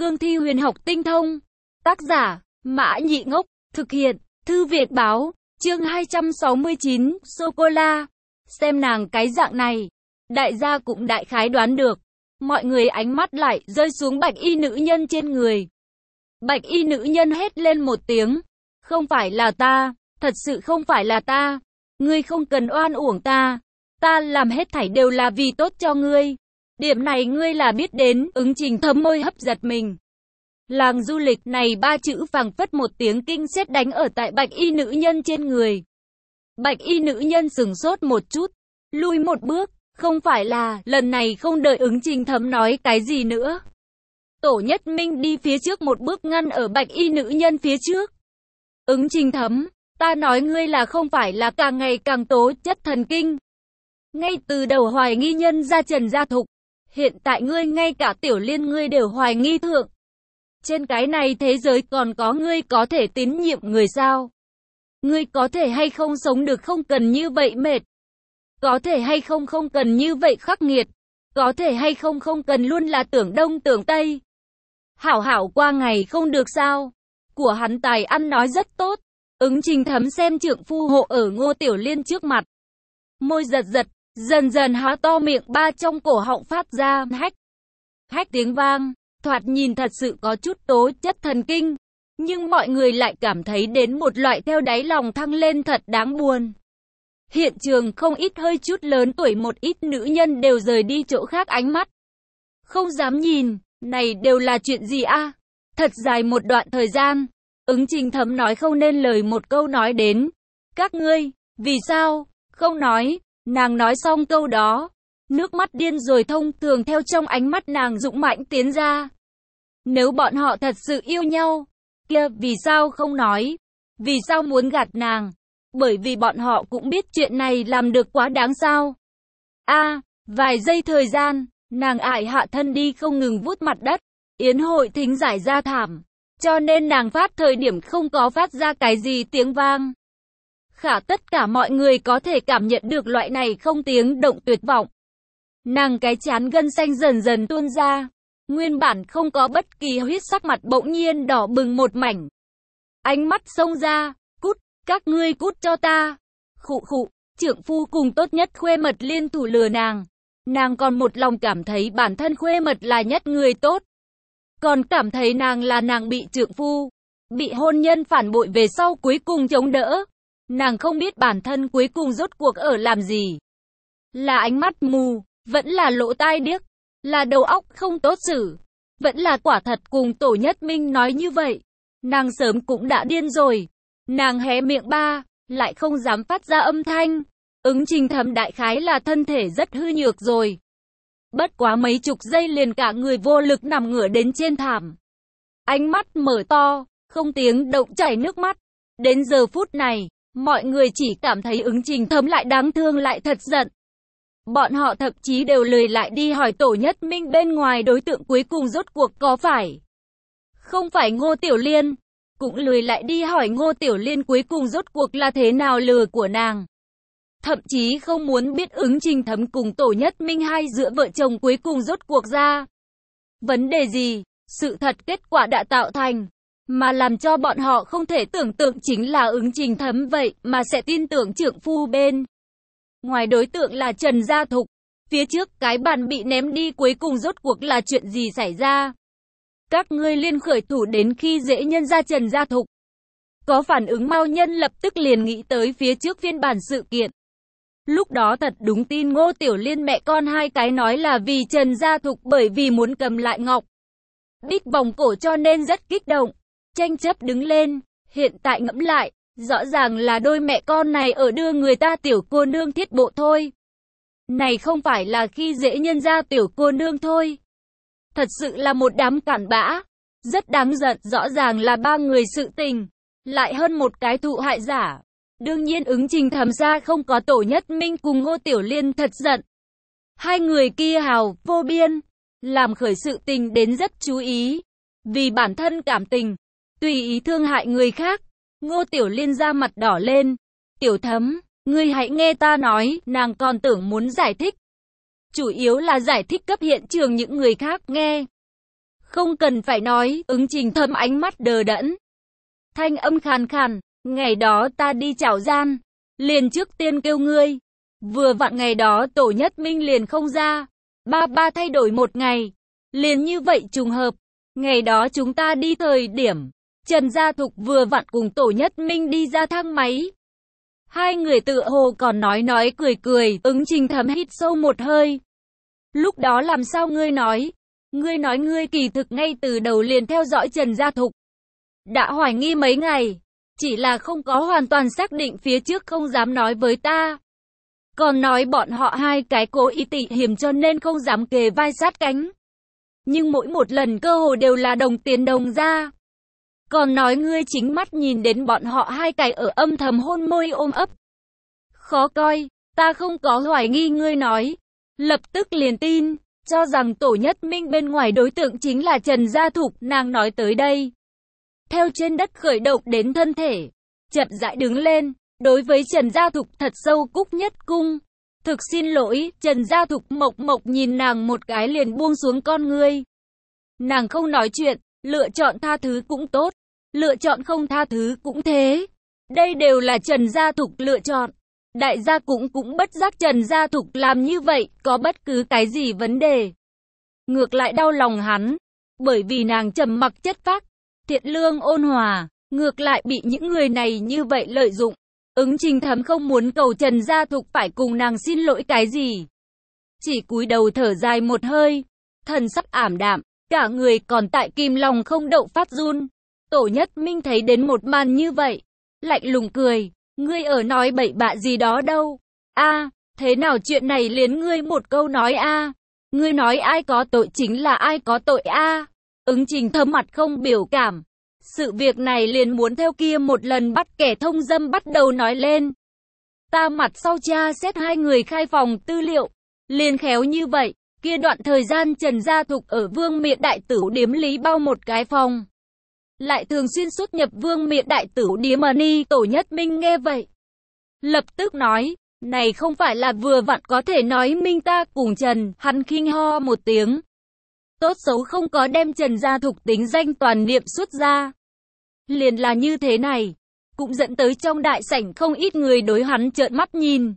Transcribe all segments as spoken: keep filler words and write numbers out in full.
cương thi huyền học tinh thông. Tác giả, Mã Nhị Ngốc, thực hiện, Thư Việt Báo, chương hai trăm sáu mươi chín, Sô-cô-la. Xem nàng cái dạng này, đại gia cũng đại khái đoán được. Mọi người ánh mắt lại rơi xuống bạch y nữ nhân trên người. Bạch y nữ nhân hét lên một tiếng. Không phải là ta, thật sự không phải là ta. Ngươi không cần oan uổng ta. Ta làm hết thảy đều là vì tốt cho ngươi. Điểm này ngươi là biết đến. Ứng Trình thấm môi hấp giật mình. Làng du lịch này ba chữ phảng phất một tiếng kinh sét đánh ở tại bạch y nữ nhân trên người. Bạch y nữ nhân sửng sốt một chút, lui một bước, không phải là, lần này không đợi Ứng Trình thấm nói cái gì nữa. Tổ Nhất Minh đi phía trước một bước ngăn ở bạch y nữ nhân phía trước. Ứng Trình thấm, ta nói ngươi là không phải là càng ngày càng tố chất thần kinh. Ngay từ đầu hoài nghi nhân gia Trần Gia Thục, hiện tại ngươi ngay cả Tiểu Liên ngươi đều hoài nghi thượng. Trên cái này thế giới còn có ngươi có thể tín nhiệm người sao? Ngươi có thể hay không sống được không cần như vậy mệt? Có thể hay không không cần như vậy khắc nghiệt? Có thể hay không không cần luôn là tưởng đông tưởng tây? Hảo hảo qua ngày không được sao? Của hắn tài ăn nói rất tốt. Ứng Trình thấm xem trượng phu hộ ở Ngô Tiểu Liên trước mặt. Môi giật giật, dần dần há to miệng ba trong cổ họng phát ra hách. Hách tiếng vang, thoạt nhìn thật sự có chút tố chất thần kinh. Nhưng mọi người lại cảm thấy đến một loại theo đáy lòng thăng lên thật đáng buồn. Hiện trường không ít hơi chút lớn tuổi một ít nữ nhân đều rời đi chỗ khác ánh mắt. Không dám nhìn, này đều là chuyện gì a? Thật dài một đoạn thời gian, Ứng Trình thấm nói không nên lời một câu nói đến. Các ngươi, vì sao, không nói, nàng nói xong câu đó. Nước mắt điên rồi thông thường theo trong ánh mắt nàng dũng mãnh tiến ra. Nếu bọn họ thật sự yêu nhau, kia vì sao không nói? Vì sao muốn gạt nàng? Bởi vì bọn họ cũng biết chuyện này làm được quá đáng sao. A, à, vài giây thời gian, nàng ải hạ thân đi không ngừng vuốt mặt đất. Yến hội thính giải ra thảm, cho nên nàng phát thời điểm không có phát ra cái gì tiếng vang. Khả tất cả mọi người có thể cảm nhận được loại này không tiếng động tuyệt vọng. Nàng cái trán gân xanh dần dần tuôn ra. Nguyên bản không có bất kỳ huyết sắc mặt bỗng nhiên đỏ bừng một mảnh. Ánh mắt xông ra, cút, các ngươi cút cho ta. Khụ khụ, trượng phu cùng tốt nhất khuê mật liên thủ lừa nàng. Nàng còn một lòng cảm thấy bản thân khuê mật là nhất người tốt. Còn cảm thấy nàng là nàng bị trượng phu, bị hôn nhân phản bội về sau cuối cùng chống đỡ. Nàng không biết bản thân cuối cùng rốt cuộc ở làm gì. Là ánh mắt mù, vẫn là lỗ tai điếc. Là đầu óc không tốt xử, vẫn là quả thật cùng Tổ Nhất Minh nói như vậy. Nàng sớm cũng đã điên rồi. Nàng hé miệng ba, lại không dám phát ra âm thanh. Ứng Trình thấm đại khái là thân thể rất hư nhược rồi. Bất quá mấy chục giây liền cả người vô lực nằm ngửa đến trên thảm. Ánh mắt mở to, không tiếng động chảy nước mắt. Đến giờ phút này, mọi người chỉ cảm thấy Ứng Trình thấm lại đáng thương lại thật giận. Bọn họ thậm chí đều lười lại đi hỏi Tổ Nhất Minh bên ngoài đối tượng cuối cùng rốt cuộc có phải không phải Ngô Tiểu Liên, cũng lười lại đi hỏi Ngô Tiểu Liên cuối cùng rốt cuộc là thế nào lừa của nàng. Thậm chí không muốn biết Ứng Trình thấm cùng Tổ Nhất Minh hai giữa vợ chồng cuối cùng rốt cuộc ra vấn đề gì, sự thật kết quả đã tạo thành, mà làm cho bọn họ không thể tưởng tượng chính là Ứng Trình thấm vậy mà sẽ tin tưởng trượng phu bên ngoài đối tượng là Trần Gia Thục. Phía trước cái bàn bị ném đi cuối cùng rốt cuộc là chuyện gì xảy ra? Các ngươi liên khởi thủ đến khi dễ nhân gia Trần Gia Thục. Có phản ứng mau nhân lập tức liền nghĩ tới phía trước phiên bản sự kiện. Lúc đó thật đúng tin Ngô Tiểu Liên mẹ con hai cái nói là vì Trần Gia Thục bởi vì muốn cầm lại Ngọc Bích vòng cổ cho nên rất kích động, tranh chấp đứng lên. Hiện tại ngẫm lại, rõ ràng là đôi mẹ con này ở đưa người ta tiểu cô nương thiết bộ thôi. Này không phải là khi dễ nhân ra tiểu cô nương thôi. Thật sự là một đám cặn bã. Rất đáng giận, rõ ràng là ba người sự tình. Lại hơn một cái thụ hại giả. Đương nhiên Ứng Trình thấm ra không có Tổ Nhất Minh cùng Ngô Tiểu Liên thật giận. Hai người kia hào, vô biên. Làm khởi sự tình đến rất chú ý. Vì bản thân cảm tình, tùy ý thương hại người khác. Ngô Tiểu Liên ra mặt đỏ lên. Tiểu thấm, ngươi hãy nghe ta nói, nàng còn tưởng muốn giải thích. Chủ yếu là giải thích cấp hiện trường những người khác nghe. Không cần phải nói, Ứng Trình Thâm ánh mắt đờ đẫn. Thanh âm khàn khàn, ngày đó ta đi chảo gian, liền trước tiên kêu ngươi. Vừa vặn ngày đó Tổ Nhất Minh liền không ra, ba ba thay đổi một ngày, liền như vậy trùng hợp. Ngày đó chúng ta đi thời điểm, Trần Gia Thục vừa vặn cùng Tổ Nhất Minh đi ra thang máy. Hai người tựa hồ còn nói nói cười cười, Ứng Trình Thâm hít sâu một hơi. Lúc đó làm sao ngươi nói? Ngươi nói ngươi kỳ thực ngay từ đầu liền theo dõi Trần Gia Thục. Đã hoài nghi mấy ngày, chỉ là không có hoàn toàn xác định phía trước không dám nói với ta. Còn nói bọn họ hai cái cố ý tị hiểm cho nên không dám kề vai sát cánh. Nhưng mỗi một lần cơ hồ đều là đồng tiền đồng ra. Còn nói ngươi chính mắt nhìn đến bọn họ hai cái ở âm thầm hôn môi ôm ấp. Khó coi, ta không có hoài nghi ngươi nói. Lập tức liền tin, cho rằng Tổ Nhất Minh bên ngoài đối tượng chính là Trần Gia Thục, nàng nói tới đây. Theo trên đất khởi động đến thân thể, chậm rãi đứng lên, đối với Trần Gia Thục thật sâu cúc nhất cung. Thực xin lỗi, Trần Gia Thục mộc mộc nhìn nàng một cái liền buông xuống con ngươi. Nàng không nói chuyện, lựa chọn tha thứ cũng tốt, lựa chọn không tha thứ cũng thế. Đây đều là Trần Gia Thục lựa chọn. Đại gia cũng cũng bất giác Trần Gia Thục làm như vậy, có bất cứ cái gì vấn đề. Ngược lại đau lòng hắn, bởi vì nàng trầm mặc chất phác, thiện lương ôn hòa, ngược lại bị những người này như vậy lợi dụng. Ứng Trình Thâm không muốn cầu Trần Gia Thục phải cùng nàng xin lỗi cái gì. Chỉ cúi đầu thở dài một hơi, thần sắc ảm đạm, cả người còn tại kim lòng không đậu phát run. Tổ Nhất Minh thấy đến một màn như vậy, lạnh lùng cười, ngươi ở nói bậy bạ gì đó đâu. A, thế nào chuyện này liền ngươi một câu nói a? Ngươi nói ai có tội chính là ai có tội a? Ứng Trình Thâm mặt không biểu cảm. Sự việc này liền muốn theo kia một lần bắt kẻ thông dâm bắt đầu nói lên. Ta mặt sau tra xét hai người khai phòng tư liệu, liền khéo như vậy, kia đoạn thời gian Trần Gia Thục ở Vương Miện Đại Tửu Điếm Lý bao một cái phòng. Lại thường xuyên xuất nhập Vương Miện Đại Tửu Điếm Ni. Tổ Nhất Minh nghe vậy, lập tức nói, này không phải là vừa vặn có thể nói minh ta cùng Trần, hắn khinh ho một tiếng. Tốt xấu không có đem Trần Gia Thục tính danh toàn niệm xuất ra. Liền là như thế này, cũng dẫn tới trong đại sảnh không ít người đối hắn trợn mắt nhìn.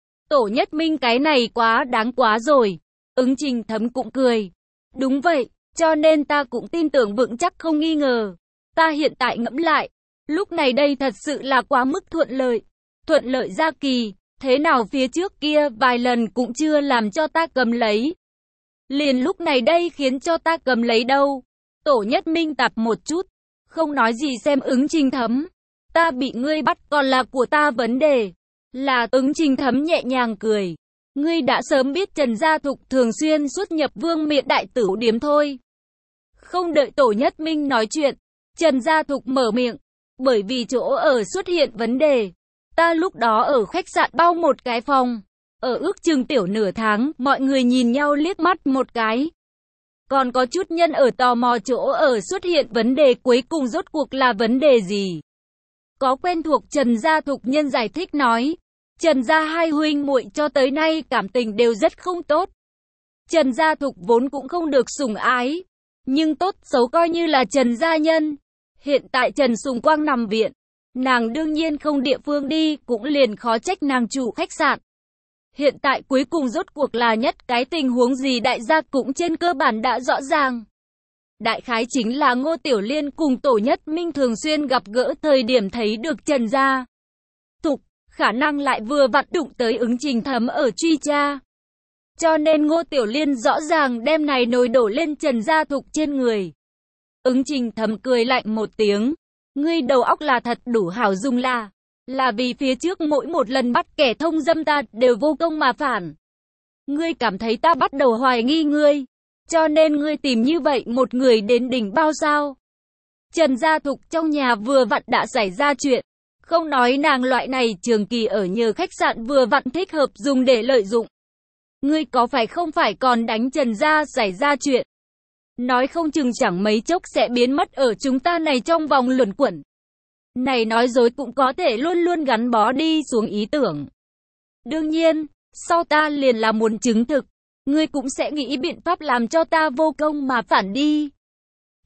Tổ Nhất Minh cái này quá đáng quá rồi. Ứng Trình Thâm cũng cười. Đúng vậy, cho nên ta cũng tin tưởng vững chắc không nghi ngờ. Ta hiện tại ngẫm lại, lúc này đây thật sự là quá mức thuận lợi. Thuận lợi ra kỳ, thế nào phía trước kia vài lần cũng chưa làm cho ta cầm lấy. Liền lúc này đây khiến cho ta cầm lấy đâu. Tổ Nhất Minh tạp một chút, không nói gì xem Ứng Trình Thâm. Ta bị ngươi bắt còn là của ta vấn đề. Là Ứng Trình Thâm nhẹ nhàng cười. Ngươi đã sớm biết Trần Gia Thục thường xuyên xuất nhập Vương Miện Đại Tửu Điếm thôi. Không đợi Tổ Nhất Minh nói chuyện, Trần Gia Thục mở miệng. Bởi vì chỗ ở xuất hiện vấn đề. Ta lúc đó ở khách sạn bao một cái phòng. Ở ước chừng tiểu nửa tháng, mọi người nhìn nhau liếc mắt một cái. Còn có chút nhân ở tò mò chỗ ở xuất hiện vấn đề cuối cùng rốt cuộc là vấn đề gì. Có quen thuộc Trần Gia Thục nhân giải thích nói. Trần Gia hai huynh muội cho tới nay cảm tình đều rất không tốt. Trần Gia Thục vốn cũng không được sủng ái. Nhưng tốt xấu coi như là Trần Gia nhân. Hiện tại Trần Sùng Quang nằm viện. Nàng đương nhiên không địa phương đi, cũng liền khó trách nàng chủ khách sạn. Hiện tại cuối cùng rốt cuộc là nhất cái tình huống gì đại gia cũng trên cơ bản đã rõ ràng. Đại khái chính là Ngô Tiểu Liên cùng Tổ Nhất Minh thường xuyên gặp gỡ thời điểm thấy được Trần Gia Thục, khả năng lại vừa vặn đụng tới Ứng Trình Thâm ở truy tra. Cho nên Ngô Tiểu Liên rõ ràng đem này nồi đổ lên Trần Gia Thục trên người. Ứng Trình Thâm cười lạnh một tiếng. Ngươi đầu óc là thật đủ hảo dùng là. Là vì phía trước mỗi một lần bắt kẻ thông dâm ta đều vô công mà phản. Ngươi cảm thấy ta bắt đầu hoài nghi ngươi. Cho nên ngươi tìm như vậy một người đến đỉnh bao sao. Trần Gia Thục trong nhà vừa vặn đã xảy ra chuyện. Không nói nàng loại này trường kỳ ở nhờ khách sạn vừa vặn thích hợp dùng để lợi dụng. Ngươi có phải không phải còn đánh Trần Gia xảy ra chuyện. Nói không chừng chẳng mấy chốc sẽ biến mất ở chúng ta này trong vòng luẩn quẩn. Này nói dối cũng có thể luôn luôn gắn bó đi xuống ý tưởng. Đương nhiên, sau ta liền là muốn chứng thực. Ngươi cũng sẽ nghĩ biện pháp làm cho ta vô công mà phản đi.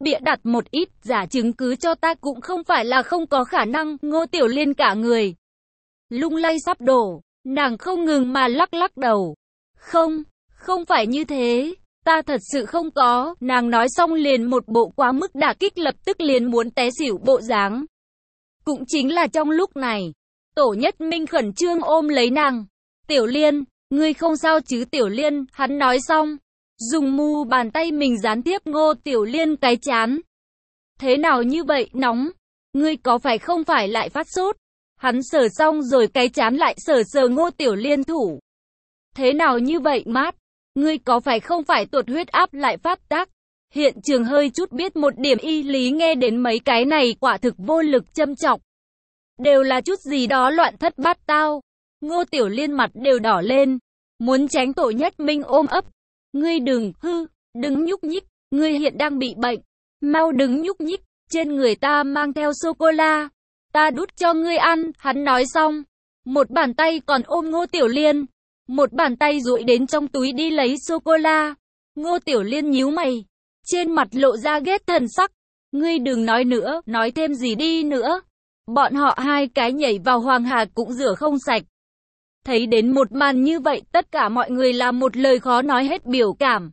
bịa đặt một ít giả chứng cứ cho ta cũng không phải là không có khả năng. Ngô Tiểu Liên cả người lung lay sắp đổ, nàng không ngừng mà lắc lắc đầu. Không, không phải như thế, ta thật sự không có. Nàng nói xong liền một bộ quá mức đả kích, lập tức liền muốn té xỉu bộ dáng. Cũng chính là trong lúc này, Tổ Nhất Minh khẩn trương ôm lấy nàng. Tiểu Liên, ngươi không sao chứ? Tiểu Liên, hắn nói xong, dùng mu bàn tay mình gián tiếp Ngô Tiểu Liên cái trán. Thế nào như vậy, nóng? Ngươi có phải không phải lại phát sốt? Hắn sờ xong rồi cái trán lại sờ sờ Ngô Tiểu Liên thủ. Thế nào như vậy, mát? Ngươi có phải không phải tuột huyết áp lại phát tác? Hiện trường hơi chút biết một điểm y lý, nghe đến mấy cái này quả thực vô lực châm chọc. Đều là chút gì đó loạn thất bát tao. Ngô Tiểu Liên mặt đều đỏ lên, muốn tránh Tổ Nhất Minh ôm ấp. Ngươi đừng, hư, đừng nhúc nhích, ngươi hiện đang bị bệnh. Mau đừng nhúc nhích, trên người ta mang theo sô-cô-la. Ta đút cho ngươi ăn, hắn nói xong. Một bàn tay còn ôm Ngô Tiểu Liên, một bàn tay duỗi đến trong túi đi lấy sô-cô-la. Ngô Tiểu Liên nhíu mày, trên mặt lộ ra ghét thần sắc. Ngươi đừng nói nữa, nói thêm gì đi nữa. Bọn họ hai cái nhảy vào Hoàng Hà cũng rửa không sạch. Thấy đến một màn như vậy, tất cả mọi người là một lời khó nói hết biểu cảm.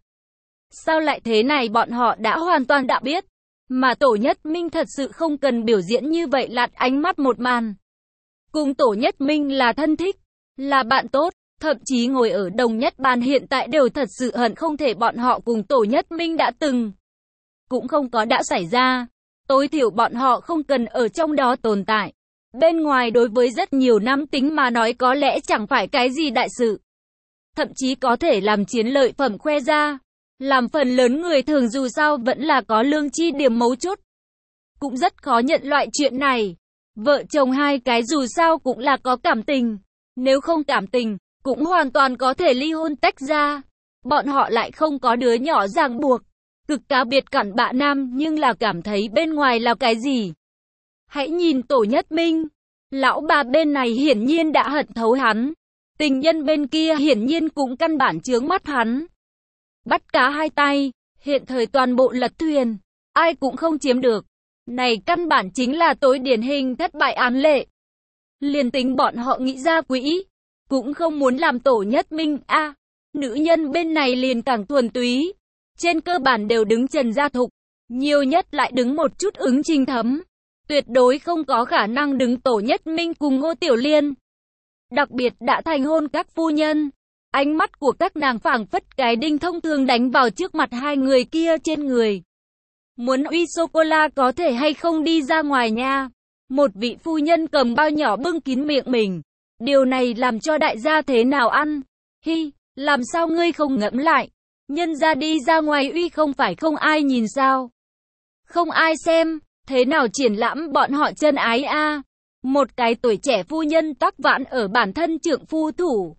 Sao lại thế này, bọn họ đã hoàn toàn đã biết. Mà Tổ Nhất Minh thật sự không cần biểu diễn như vậy, lạt ánh mắt một màn. Cùng Tổ Nhất Minh là thân thích, là bạn tốt, thậm chí ngồi ở đồng nhất bàn hiện tại đều thật sự hận không thể bọn họ cùng Tổ Nhất Minh đã từng. Cũng không có đã xảy ra. Tối thiểu bọn họ không cần ở trong đó tồn tại. Bên ngoài đối với rất nhiều nam tính mà nói có lẽ chẳng phải cái gì đại sự. Thậm chí có thể làm chiến lợi phẩm khoe ra. Làm phần lớn người thường dù sao vẫn là có lương chi điểm mấu chốt. Cũng rất khó nhận loại chuyện này. Vợ chồng hai cái dù sao cũng là có cảm tình. Nếu không cảm tình, cũng hoàn toàn có thể ly hôn tách ra. Bọn họ lại không có đứa nhỏ ràng buộc. Cực cá biệt cặn bạ nam, nhưng là cảm thấy bên ngoài là cái gì. Hãy nhìn Tổ Nhất Minh. Lão bà bên này hiển nhiên đã hận thấu hắn. Tình nhân bên kia hiển nhiên cũng căn bản chướng mắt hắn. Bắt cá hai tay, hiện thời toàn bộ lật thuyền, ai cũng không chiếm được. Này căn bản chính là tối điển hình thất bại án lệ. Liền tính bọn họ nghĩ ra quỹ, cũng không muốn làm Tổ Nhất Minh a. À, nữ nhân bên này liền càng thuần túy. Trên cơ bản đều đứng Trần Gia Thục, nhiều nhất lại đứng một chút Ứng Trình Thấm. Tuyệt đối không có khả năng đứng Tổ Nhất Minh cùng Ngô Tiểu Liên. Đặc biệt đã thành hôn các phu nhân. Ánh mắt của các nàng phảng phất cái đinh thông thường đánh vào trước mặt hai người kia trên người. Muốn uy sô-cô-la có thể hay không đi ra ngoài nha. Một vị phu nhân cầm bao nhỏ bưng kín miệng mình. Điều này làm cho đại gia thế nào ăn? Hi, làm sao ngươi không ngẫm lại? Nhân ra đi ra ngoài uy không phải không ai nhìn sao? Không ai xem, thế nào triển lãm bọn họ chân ái a? À? Một cái tuổi trẻ phu nhân tắc vãn ở bản thân trượng phu thủ.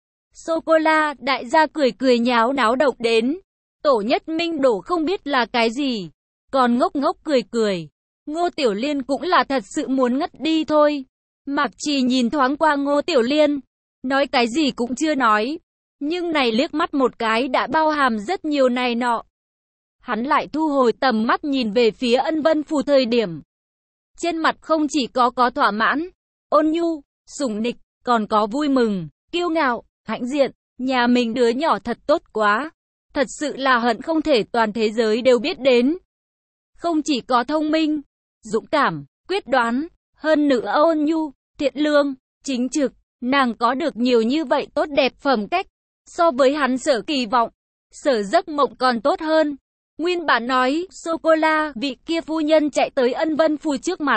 Sô-cô-la, đại gia cười cười nháo náo động đến. Tổ Nhất Minh đổ không biết là cái gì. Còn ngốc ngốc cười cười. Ngô Tiểu Liên cũng là thật sự muốn ngất đi thôi. Mạc Trì nhìn thoáng qua Ngô Tiểu Liên. Nói cái gì cũng chưa nói. Nhưng này liếc mắt một cái đã bao hàm rất nhiều này nọ. Hắn lại thu hồi tầm mắt nhìn về phía Ân Vân Phù thời điểm. Trên mặt không chỉ có có thỏa mãn, ôn nhu, sủng nịch, còn có vui mừng, kiêu ngạo, hãnh diện. Nhà mình đứa nhỏ thật tốt quá. Thật sự là hận không thể toàn thế giới đều biết đến. Không chỉ có thông minh, dũng cảm, quyết đoán, hơn nữa ôn nhu, thiện lương, chính trực. Nàng có được nhiều như vậy tốt đẹp phẩm cách. So với hắn sở kỳ vọng, sở giấc mộng còn tốt hơn. Nguyên bản nói, sô-cô-la, vị kia phu nhân chạy tới Ân Vân Phù trước mặt.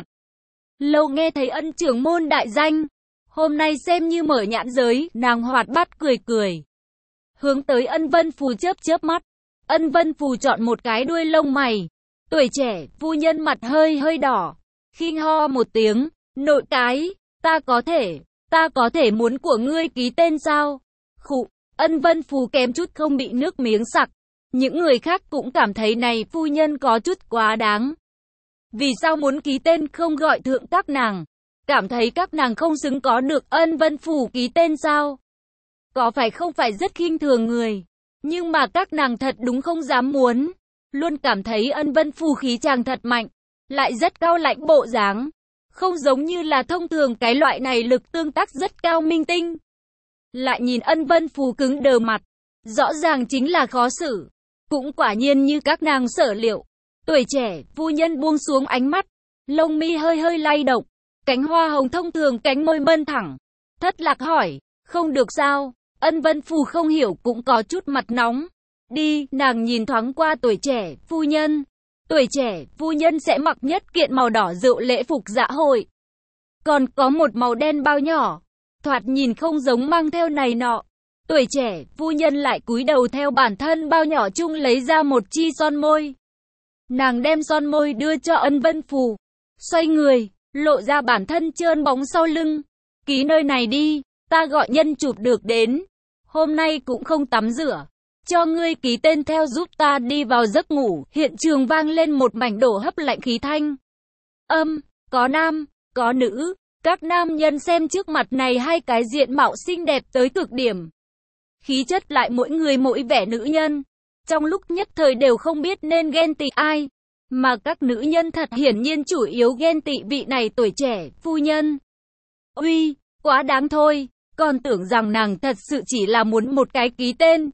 Lâu nghe thấy Ân trưởng môn đại danh. Hôm nay xem như mở nhãn giới, nàng hoạt bát cười cười. Hướng tới Ân Vân Phù chớp chớp mắt. Ân Vân Phù chọn một cái đuôi lông mày. Tuổi trẻ, phu nhân mặt hơi hơi đỏ. Khinh ho một tiếng, nội cái, ta có thể, ta có thể muốn của ngươi ký tên sao? Khụ. Ân Vân Phù kém chút không bị nước miếng sặc. Những người khác cũng cảm thấy này phu nhân có chút quá đáng. Vì sao muốn ký tên không gọi thượng các nàng? Cảm thấy các nàng không xứng có được Ân Vân Phù ký tên sao? Có phải không phải rất khinh thường người? Nhưng mà các nàng thật đúng không dám muốn. Luôn cảm thấy Ân Vân Phù khí chàng thật mạnh, lại rất cao lãnh bộ dáng. Không giống như là thông thường cái loại này lực tương tác rất cao minh tinh. Lại nhìn Ân Vân Phù cứng đờ mặt, rõ ràng chính là khó xử. Cũng quả nhiên như các nàng sở liệu. Tuổi trẻ, phu nhân buông xuống ánh mắt, lông mi hơi hơi lay động, cánh hoa hồng thông thường cánh môi mơn thẳng. Thất Lạc hỏi, không được sao? Ân Vân Phù không hiểu cũng có chút mặt nóng. Đi, nàng nhìn thoáng qua tuổi trẻ, phu nhân. Tuổi trẻ, phu nhân sẽ mặc nhất kiện màu đỏ rượu lễ phục dạ hội. Còn có một màu đen bao nhỏ, thoạt nhìn không giống mang theo này nọ. Tuổi trẻ, phu nhân lại cúi đầu theo bản thân bao nhỏ chung lấy ra một chi son môi. Nàng đem son môi đưa cho Ân Vân Phù, xoay người, lộ ra bản thân trơn bóng sau lưng. Ký nơi này đi, ta gọi nhân chụp được đến. Hôm nay cũng không tắm rửa, cho ngươi ký tên theo giúp ta đi vào giấc ngủ. Hiện trường vang lên một mảnh đổ hấp lạnh khí thanh. Âm, có nam, có nữ. Các nam nhân xem trước mặt này hai cái diện mạo xinh đẹp tới cực điểm. Khí chất lại mỗi người mỗi vẻ nữ nhân. Trong lúc nhất thời đều không biết nên ghen tị ai. Mà các nữ nhân thật hiển nhiên chủ yếu ghen tị vị này tuổi trẻ, phu nhân. Uy, quá đáng thôi. Còn tưởng rằng nàng thật sự chỉ là muốn một cái ký tên.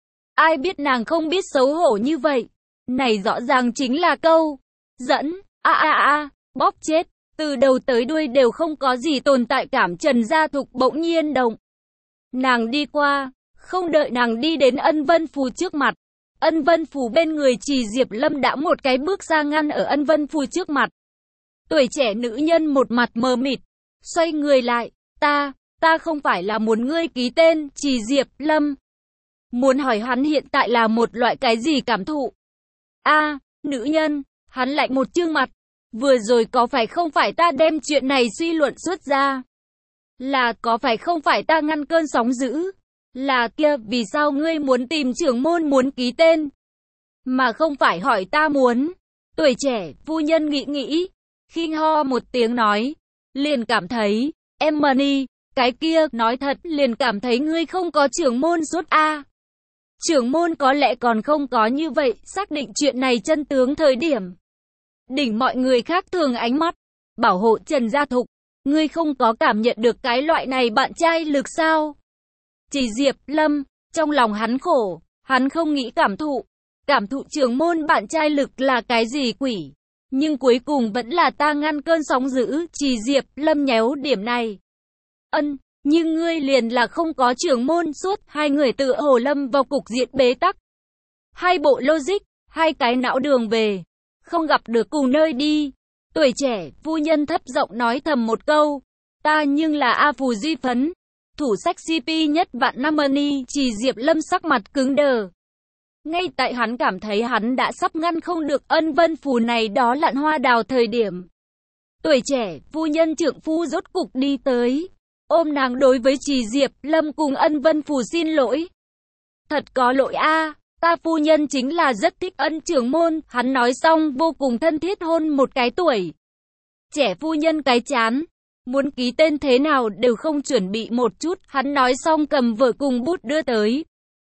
Ai biết nàng không biết xấu hổ như vậy. Này rõ ràng chính là câu dẫn. A a a, bóp chết. Từ đầu tới đuôi đều không có gì tồn tại cảm. Trần Gia Thục bỗng nhiên động. Nàng đi qua, không đợi nàng đi đến Ân Vân Phù trước mặt. Ân Vân Phù bên người Trì Diệp Lâm đã một cái bước ra ngăn ở Ân Vân Phù trước mặt. Tuổi trẻ nữ nhân một mặt mờ mịt, xoay người lại. Ta, ta không phải là muốn ngươi ký tên, Trì Diệp Lâm. Muốn hỏi hắn hiện tại là một loại cái gì cảm thụ? A, nữ nhân, hắn lạnh một trương mặt. Vừa rồi có phải không phải ta đem chuyện này suy luận xuất ra? Là có phải không phải ta ngăn cơn sóng dữ? Là kia, vì sao ngươi muốn tìm trưởng môn muốn ký tên? Mà không phải hỏi ta muốn. Tuổi trẻ, phu nhân nghĩ nghĩ. Khinh ho một tiếng nói. Liền cảm thấy, em Money, cái kia, nói thật, liền cảm thấy ngươi không có trưởng môn suốt A. Trưởng môn có lẽ còn không có như vậy, xác định chuyện này chân tướng thời điểm. Đỉnh mọi người khác thường ánh mắt, bảo hộ Trần Gia Thục. Ngươi không có cảm nhận được cái loại này bạn trai lực sao? Chỉ Diệp Lâm, trong lòng hắn khổ, hắn không nghĩ cảm thụ. Cảm thụ trưởng môn bạn trai lực là cái gì quỷ? Nhưng cuối cùng vẫn là ta ngăn cơn sóng dữ. Chỉ Diệp Lâm nhéo điểm này. Ân, nhưng ngươi liền là không có trưởng môn suốt. Hai người tự hồ lâm vào cục diện bế tắc. Hai bộ logic, hai cái não đường về. Không gặp được cùng nơi đi. Tuổi trẻ, phu nhân thấp giọng nói thầm một câu. Ta nhưng là A Phù Duy Phấn. Thủ sách xê pê nhất vạn năm money. Chỉ Diệp Lâm sắc mặt cứng đờ. Ngay tại hắn cảm thấy hắn đã sắp ngăn không được Ân Vân Phù này đó lặn hoa đào thời điểm. Tuổi trẻ, phu nhân trưởng phu rốt cục đi tới. Ôm nàng đối với Chỉ Diệp Lâm cùng Ân Vân Phù xin lỗi. Thật có lỗi a, ta phu nhân chính là rất thích Ân trưởng môn. Hắn nói xong vô cùng thân thiết hôn một cái tuổi trẻ phu nhân cái chán. Muốn ký tên thế nào đều không chuẩn bị một chút. Hắn nói xong cầm vở cùng bút đưa tới.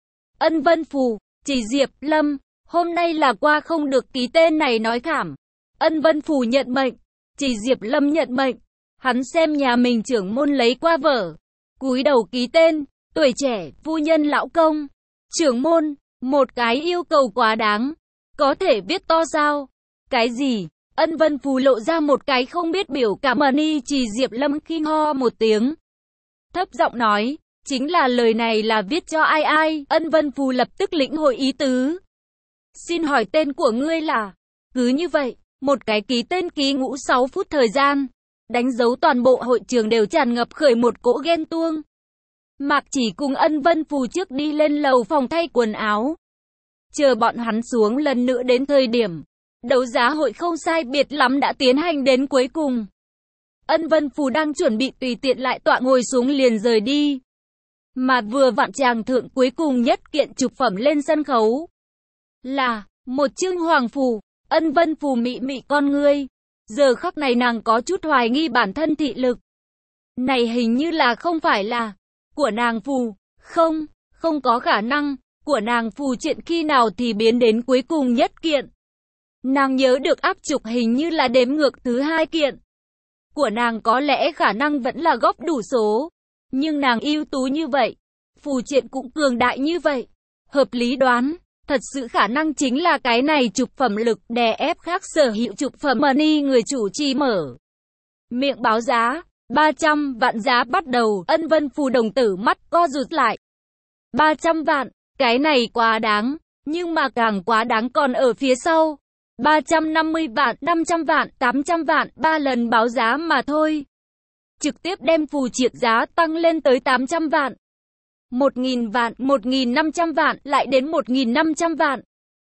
Ân Vân Phù, Chỉ Diệp Lâm, hôm nay là qua không được ký tên này nói khảm. Ân Vân Phù nhận mệnh. Chỉ Diệp Lâm nhận mệnh. Hắn xem nhà mình trưởng môn lấy qua vở. Cúi đầu ký tên. Tuổi trẻ, phu nhân lão công. Trưởng môn, một cái yêu cầu quá đáng. Có thể viết to sao? Cái gì? Ân Vân Phù lộ ra một cái không biết biểu cảm. Money. Chỉ Diệp Lâm khinh ho một tiếng. Thấp giọng nói, chính là lời này là viết cho ai ai? Ân Vân Phù lập tức lĩnh hội ý tứ. Xin hỏi tên của ngươi là? Cứ như vậy, một cái ký tên ký ngũ sáu phút thời gian. Đánh dấu toàn bộ hội trường đều tràn ngập khởi một cỗ ghen tuông. Mạc Chỉ cùng Ân Vân Phù trước đi lên lầu phòng thay quần áo. Chờ bọn hắn xuống lần nữa đến thời điểm. Đấu giá hội không sai biệt lắm đã tiến hành đến cuối cùng. Ân Vân Phù đang chuẩn bị tùy tiện lại tọa ngồi xuống liền rời đi. Mà vừa vặn chàng thượng cuối cùng nhất kiện chụp phẩm lên sân khấu. Là, một chương hoàng phù. Ân Vân Phù mị mị con ngươi. Giờ khắc này nàng có chút hoài nghi bản thân thị lực. Này hình như là không phải là của nàng phù. Không, không có khả năng. Của của nàng phù triện khi nào thì biến đến cuối cùng nhất kiện. Nàng nhớ được áp trục hình như là đếm ngược thứ hai kiện. Của nàng có lẽ khả năng vẫn là góp đủ số. Nhưng nàng ưu tú như vậy. Phù triện cũng cường đại như vậy. Hợp lý đoán. Thật sự khả năng chính là cái này trục phẩm lực đè ép khác sở hữu trục phẩm money người chủ trì mở. Miệng báo giá. ba trăm vạn giá bắt đầu. Ân Vân Phù đồng tử mắt co rụt lại. ba trăm vạn. Cái này quá đáng. Nhưng mà càng quá đáng còn ở phía sau. ba trăm năm mươi vạn, năm trăm vạn, tám trăm vạn, ba lần báo giá mà thôi. Trực tiếp đem phù triện giá tăng lên tới tám trăm vạn. một nghìn vạn, một nghìn năm trăm vạn, lại đến một nghìn năm trăm vạn.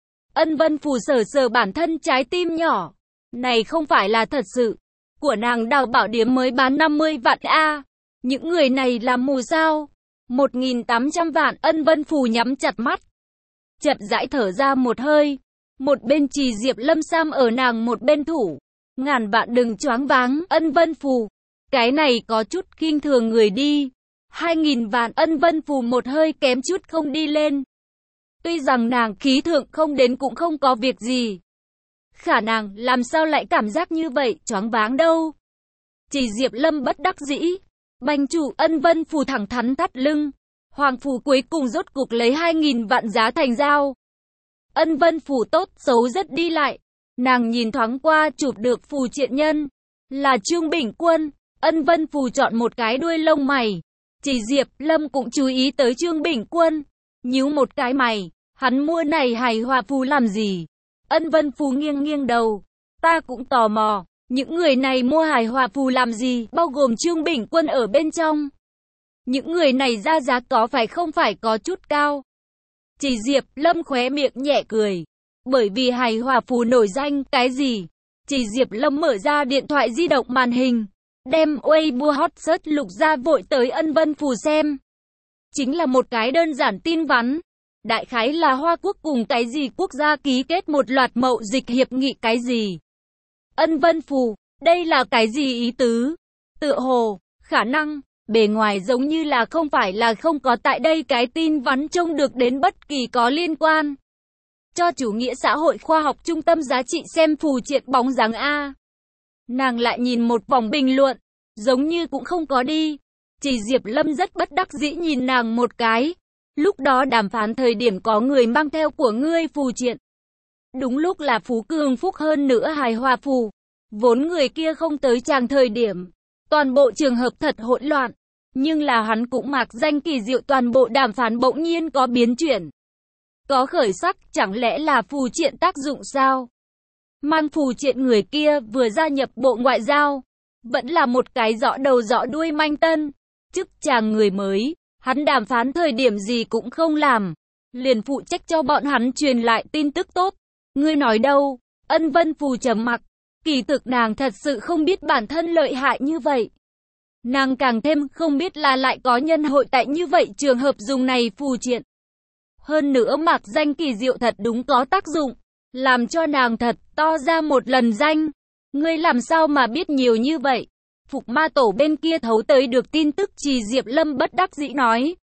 Ân Vân Phù sờ sờ bản thân trái tim nhỏ. Này không phải là thật sự. Của nàng Đào Bảo Điếm mới bán năm mươi vạn a. À, những người này là mù sao? một nghìn tám trăm vạn. Ân Vân Phù nhắm chặt mắt. Chậm rãi thở ra một hơi. Một bên Trì Diệp Lâm Sam ở nàng một bên thủ. Ngàn vạn đừng choáng váng. Ân Vân Phù. Cái này có chút khinh thường người đi. Hai nghìn vạn. Ân Vân Phù một hơi kém chút không đi lên. Tuy rằng nàng khí thượng không đến cũng không có việc gì. Khả nàng làm sao lại cảm giác như vậy, choáng váng đâu. Trì Diệp Lâm bất đắc dĩ. Bành chủ. Ân Vân Phù thẳng thắn thắt lưng. Hoàng Phù cuối cùng rốt cục lấy hai nghìn vạn giá thành giao. Ân Vân Phù tốt xấu rất đi lại. Nàng nhìn thoáng qua chụp được phù triện nhân. Là Trương Bình Quân. Ân Vân Phù chọn một cái đuôi lông mày. Trì Diệp Lâm cũng chú ý tới Trương Bình Quân. Nhíu một cái mày. Hắn mua này hài hòa phù làm gì? Ân Vân Phù nghiêng nghiêng đầu. Ta cũng tò mò. Những người này mua hài hòa phù làm gì? Bao gồm Trương Bình Quân ở bên trong. Những người này ra giá có phải không phải có chút cao? Trì Diệp Lâm khóe miệng nhẹ cười. Bởi vì hài hòa phù nổi danh, cái gì? Trì Diệp Lâm mở ra điện thoại di động màn hình. Đem Weibo hot search lục ra vội tới Ân Vân Phù xem. Chính là một cái đơn giản tin vắn. Đại khái là Hoa Quốc cùng cái gì quốc gia ký kết một loạt mậu dịch hiệp nghị cái gì. Ân Vân Phù, đây là cái gì ý tứ? Tựa hồ, khả năng, bề ngoài giống như là không phải là không có tại đây cái tin vắn trông được đến bất kỳ có liên quan. Cho chủ nghĩa xã hội khoa học trung tâm giá trị xem phù triện bóng dáng A. Nàng lại nhìn một vòng bình luận, giống như cũng không có đi. Trì Diệp Lâm rất bất đắc dĩ nhìn nàng một cái. Lúc đó đàm phán thời điểm có người mang theo của ngươi phù triện. Đúng lúc là Phú Cường Phúc hơn nữa hài hòa phù. Vốn người kia không tới chàng thời điểm. Toàn bộ trường hợp thật hỗn loạn. Nhưng là hắn cũng mạc danh kỳ diệu toàn bộ đàm phán bỗng nhiên có biến chuyển. Có khởi sắc, chẳng lẽ là phù triện tác dụng sao? Mang phù triện người kia vừa gia nhập bộ ngoại giao. Vẫn là một cái rõ đầu rõ đuôi manh tân. Chức chàng người mới. Hắn đàm phán thời điểm gì cũng không làm. Liền phụ trách cho bọn hắn truyền lại tin tức tốt. Ngươi nói đâu? Ân Vân Phù trầm mặc. Kỳ thực nàng thật sự không biết bản thân lợi hại như vậy. Nàng càng thêm không biết là lại có nhân hội tại như vậy trường hợp dùng này phù triện. Hơn nữa mạc danh kỳ diệu thật đúng có tác dụng. Làm cho nàng thật to ra một lần danh. Ngươi làm sao mà biết nhiều như vậy? Phục ma tổ bên kia thấu tới được tin tức. Trì Diệp Lâm bất đắc dĩ nói.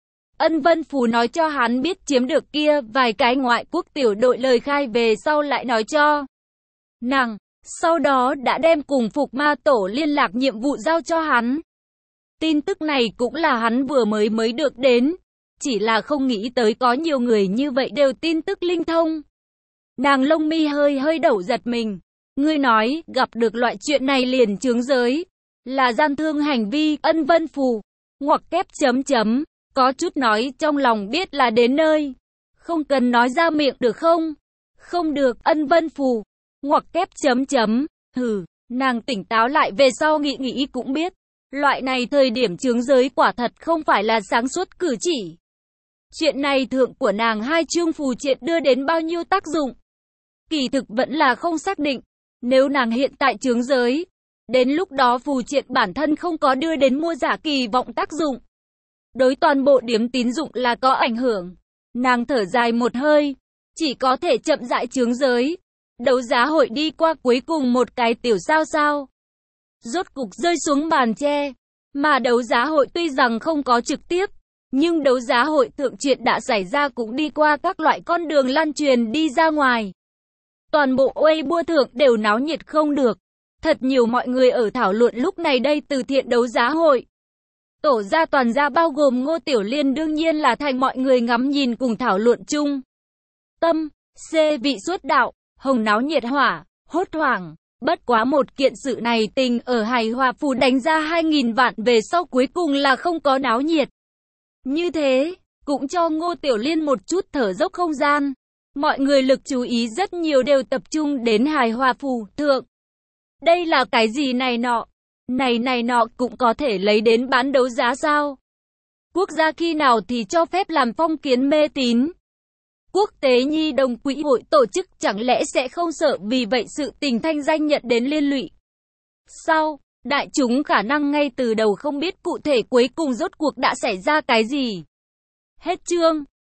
Ân Vân Phù nói cho hắn biết chiếm được kia vài cái ngoại quốc tiểu đội lời khai về sau lại nói cho nàng. Sau đó đã đem cùng Phục ma tổ liên lạc nhiệm vụ giao cho hắn. Tin tức này cũng là hắn vừa mới mới được đến. Chỉ là không nghĩ tới có nhiều người như vậy đều tin tức linh thông. Nàng lông mi hơi hơi đổ giật mình. Ngươi nói gặp được loại chuyện này liền chướng giới. Là gian thương hành vi. Ân Vân Phù. Ngoặc kép chấm chấm. Có chút nói trong lòng biết là đến nơi. Không cần nói ra miệng được không? Không được. Ân Vân Phù. Ngoặc kép chấm chấm. Hừ. Nàng tỉnh táo lại về sau nghĩ nghĩ cũng biết. Loại này thời điểm chướng giới quả thật không phải là sáng suốt cử chỉ. Chuyện này thượng của nàng hai chương phù triện đưa đến bao nhiêu tác dụng? Kỳ thực vẫn là không xác định. Nếu nàng hiện tại chướng giới, đến lúc đó phù triện bản thân không có đưa đến mua giả kỳ vọng tác dụng. Đối toàn bộ điểm tín dụng là có ảnh hưởng. Nàng thở dài một hơi, chỉ có thể chậm rãi chướng giới. Đấu giá hội đi qua cuối cùng một cái tiểu sao sao. Rốt cục rơi xuống bàn tre. Mà đấu giá hội tuy rằng không có trực tiếp, Nhưng đấu giá hội thượng chuyện đã xảy ra cũng đi qua các loại con đường lan truyền đi ra ngoài. Toàn bộ Weibo thượng đều náo nhiệt không được. Thật nhiều mọi người ở thảo luận lúc này đây từ thiện đấu giá hội. Tổ gia toàn gia bao gồm Ngô Tiểu Liên đương nhiên là thành mọi người ngắm nhìn cùng thảo luận chung. Tâm, C vị xuất đạo, hồng náo nhiệt hỏa, hốt hoảng. Bất quá một kiện sự này tình ở Hài Hòa Phủ đánh ra hai nghìn vạn về sau cuối cùng là không có náo nhiệt. Như thế, cũng cho Ngô Tiểu Liên một chút thở dốc không gian. Mọi người lực chú ý rất nhiều đều tập trung đến Hài Hòa Phủ thượng. Đây là cái gì này nọ? Này này nọ cũng có thể lấy đến bán đấu giá sao? Quốc gia khi nào thì cho phép làm phong kiến mê tín? Quốc tế Nhi đồng Quỹ hội tổ chức chẳng lẽ sẽ không sợ vì vậy sự tình thanh danh nhận đến liên lụy? Sau, đại chúng khả năng ngay từ đầu không biết cụ thể cuối cùng rốt cuộc đã xảy ra cái gì. Hết chương.